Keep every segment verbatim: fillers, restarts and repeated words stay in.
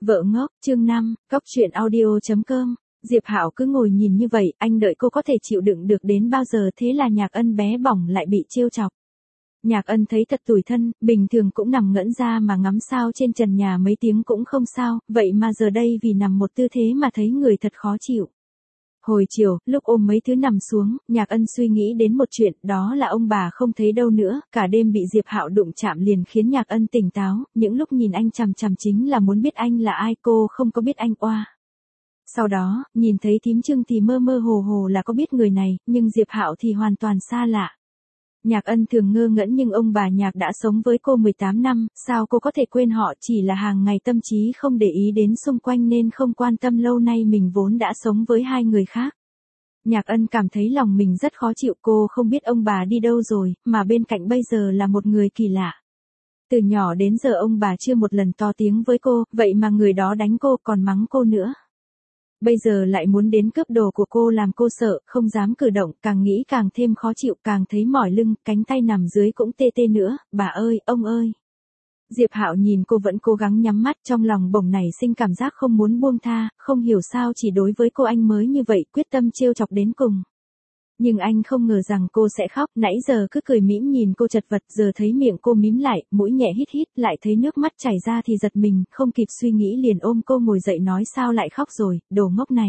Vợ ngốc, chương năm, Cóc truyện audio chấm com. Diệp Hạo cứ ngồi nhìn như vậy, anh đợi cô có thể chịu đựng được đến bao giờ, thế là Nhạc Ân bé bỏng lại bị trêu chọc. Nhạc Ân thấy thật tủi thân, bình thường cũng nằm ngẩn ra mà ngắm sao trên trần nhà mấy tiếng cũng không sao, vậy mà giờ đây vì nằm một tư thế mà thấy người thật khó chịu. Hồi chiều, lúc ôm mấy thứ nằm xuống, Nhạc Ân suy nghĩ đến một chuyện, đó là ông bà không thấy đâu nữa, cả đêm bị Diệp Hạo đụng chạm liền khiến Nhạc Ân tỉnh táo, những lúc nhìn anh chằm chằm chính là muốn biết anh là ai, cô không có biết anh oa. Sau đó, nhìn thấy thím Trương thì mơ mơ hồ hồ là có biết người này, nhưng Diệp Hạo thì hoàn toàn xa lạ. Nhạc Ân thường ngơ ngẩn nhưng ông bà Nhạc đã sống với cô mười tám năm, sao cô có thể quên họ, chỉ là hàng ngày tâm trí không để ý đến xung quanh nên không quan tâm lâu nay mình vốn đã sống với hai người khác. Nhạc Ân cảm thấy lòng mình rất khó chịu, cô không biết ông bà đi đâu rồi, mà bên cạnh bây giờ là một người kỳ lạ. Từ nhỏ đến giờ ông bà chưa một lần to tiếng với cô, vậy mà người đó đánh cô còn mắng cô nữa. Bây giờ lại muốn đến cướp đồ của cô làm cô sợ, không dám cử động, càng nghĩ càng thêm khó chịu, càng thấy mỏi lưng, cánh tay nằm dưới cũng tê tê nữa, bà ơi, ông ơi. Diệp Hạo nhìn cô vẫn cố gắng nhắm mắt, trong lòng bỗng nảy sinh cảm giác không muốn buông tha, không hiểu sao chỉ đối với cô anh mới như vậy, quyết tâm trêu chọc đến cùng. Nhưng anh không ngờ rằng cô sẽ khóc, nãy giờ cứ cười mỉm nhìn cô chật vật, giờ thấy miệng cô mím lại, mũi nhẹ hít hít, lại thấy nước mắt chảy ra thì giật mình, không kịp suy nghĩ liền ôm cô ngồi dậy nói sao lại khóc rồi, đồ ngốc này.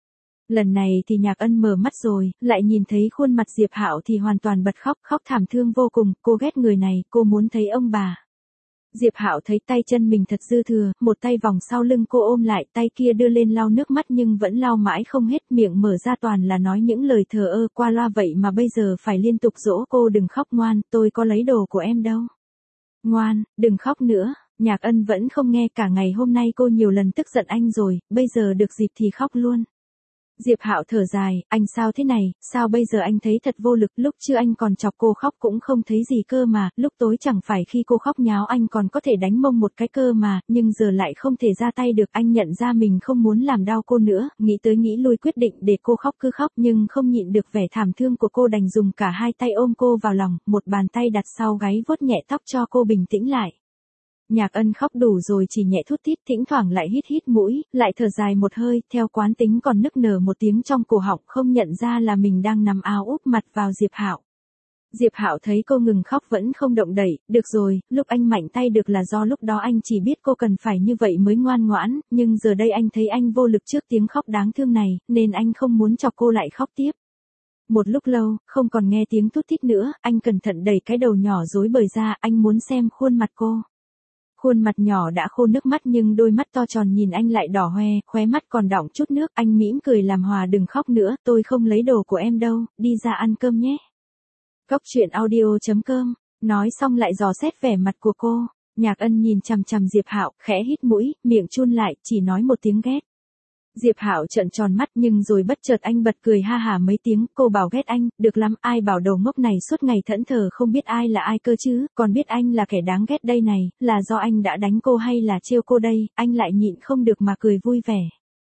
Lần này thì Nhạc Ân mở mắt rồi, lại nhìn thấy khuôn mặt Diệp Hạo thì hoàn toàn bật khóc, khóc thảm thương vô cùng, cô ghét người này, cô muốn thấy ông bà. Diệp Hạo thấy tay chân mình thật dư thừa, một tay vòng sau lưng cô ôm lại, tay kia đưa lên lau nước mắt nhưng vẫn lau mãi không hết, miệng mở ra toàn là nói những lời thờ ơ qua loa, vậy mà bây giờ phải liên tục dỗ cô đừng khóc ngoan, tôi có lấy đồ của em đâu. Ngoan, đừng khóc nữa. Nhạc Ân vẫn không nghe, cả ngày hôm nay cô nhiều lần tức giận anh rồi, bây giờ được dịp thì khóc luôn. Diệp Hạo thở dài, anh sao thế này, sao bây giờ anh thấy thật vô lực, lúc chưa anh còn chọc cô khóc cũng không thấy gì cơ mà, lúc tối chẳng phải khi cô khóc nháo anh còn có thể đánh mông một cái cơ mà, nhưng giờ lại không thể ra tay được, anh nhận ra mình không muốn làm đau cô nữa, nghĩ tới nghĩ lui quyết định để cô khóc cứ khóc nhưng không nhịn được vẻ thảm thương của cô đành dùng cả hai tay ôm cô vào lòng, một bàn tay đặt sau gáy vuốt nhẹ tóc cho cô bình tĩnh lại. Nhạc Ân khóc đủ rồi chỉ nhẹ thút thít, thỉnh thoảng lại hít hít mũi, lại thở dài một hơi, theo quán tính còn nức nở một tiếng trong cổ họng, không nhận ra là mình đang nằm áo úp mặt vào Diệp Hạo. Diệp Hạo thấy cô ngừng khóc vẫn không động đậy, được rồi, lúc anh mạnh tay được là do lúc đó anh chỉ biết cô cần phải như vậy mới ngoan ngoãn, nhưng giờ đây anh thấy anh vô lực trước tiếng khóc đáng thương này, nên anh không muốn chọc cô lại khóc tiếp. Một lúc lâu, không còn nghe tiếng thút thít nữa, anh cẩn thận đẩy cái đầu nhỏ rối bời ra, anh muốn xem khuôn mặt cô. Khuôn mặt nhỏ đã khô nước mắt nhưng đôi mắt to tròn nhìn anh lại đỏ hoe, khóe mắt còn đọng chút nước, anh mỉm cười làm hòa đừng khóc nữa, tôi không lấy đồ của em đâu, đi ra ăn cơm nhé. Cóc truyện audio chấm com, nói xong lại dò xét vẻ mặt của cô, Nhạc Ân nhìn chằm chằm Diệp Hạo, khẽ hít mũi, miệng chun lại, chỉ nói một tiếng ghét. Diệp Hạo trợn tròn mắt nhưng rồi bất chợt anh bật cười ha hả mấy tiếng, cô bảo ghét anh, được lắm, ai bảo đầu ngốc này suốt ngày thẫn thờ không biết ai là ai cơ chứ, còn biết anh là kẻ đáng ghét đây này, là do anh đã đánh cô hay là trêu cô đây, anh lại nhịn không được mà cười vui vẻ.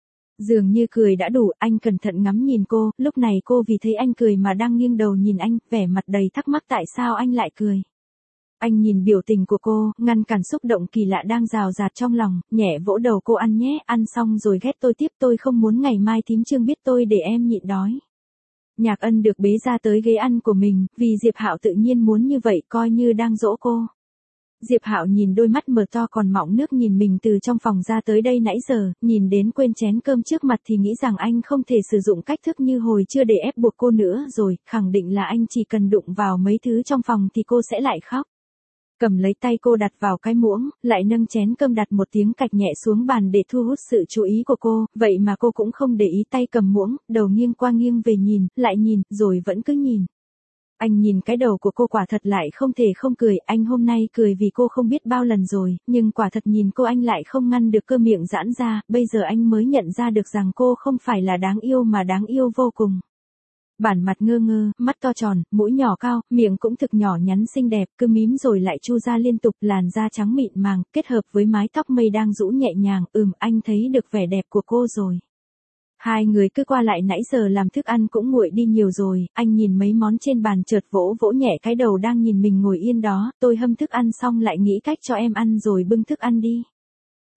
Dường như cười đã đủ, anh cẩn thận ngắm nhìn cô, lúc này cô vì thấy anh cười mà đang nghiêng đầu nhìn anh, vẻ mặt đầy thắc mắc tại sao anh lại cười. Anh nhìn biểu tình của cô, ngăn cản xúc động kỳ lạ đang rào rạt trong lòng, nhẹ vỗ đầu cô ăn nhé, ăn xong rồi ghét tôi tiếp, tôi không muốn ngày mai thím Trương biết tôi để em nhịn đói. Nhạc Ân được bế ra tới ghế ăn của mình, vì Diệp Hạo tự nhiên muốn như vậy, coi như đang dỗ cô. Diệp Hạo nhìn đôi mắt mở to còn mọng nước nhìn mình từ trong phòng ra tới đây nãy giờ, nhìn đến quên chén cơm trước mặt thì nghĩ rằng anh không thể sử dụng cách thức như hồi chưa để ép buộc cô nữa rồi, khẳng định là anh chỉ cần đụng vào mấy thứ trong phòng thì cô sẽ lại khóc. Cầm lấy tay cô đặt vào cái muỗng, lại nâng chén cơm đặt một tiếng cạch nhẹ xuống bàn để thu hút sự chú ý của cô, vậy mà cô cũng không để ý tay cầm muỗng, đầu nghiêng qua nghiêng về nhìn, lại nhìn, rồi vẫn cứ nhìn. Anh nhìn cái đầu của cô quả thật lại không thể không cười, anh hôm nay cười vì cô không biết bao lần rồi, nhưng quả thật nhìn cô anh lại không ngăn được cơ miệng giãn ra, bây giờ anh mới nhận ra được rằng cô không phải là đáng yêu mà đáng yêu vô cùng. Bản mặt ngơ ngơ, mắt to tròn, mũi nhỏ cao, miệng cũng thực nhỏ nhắn xinh đẹp, cứ mím rồi lại chu ra liên tục, làn da trắng mịn màng, kết hợp với mái tóc mây đang rũ nhẹ nhàng, ừm, anh thấy được vẻ đẹp của cô rồi. Hai người cứ qua lại nãy giờ làm thức ăn cũng nguội đi nhiều rồi, anh nhìn mấy món trên bàn chợt vỗ vỗ nhẹ cái đầu đang nhìn mình ngồi yên đó, tôi hâm thức ăn xong lại nghĩ cách cho em ăn rồi bưng thức ăn đi.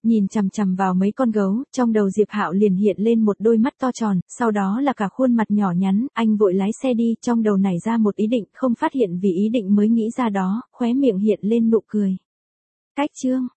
Nhìn chằm chằm vào mấy con gấu, trong đầu Diệp Hạo liền hiện lên một đôi mắt to tròn, sau đó là cả khuôn mặt nhỏ nhắn, anh vội lái xe đi, trong đầu nảy ra một ý định, không phát hiện vì ý định mới nghĩ ra đó, khóe miệng hiện lên nụ cười. Cách chương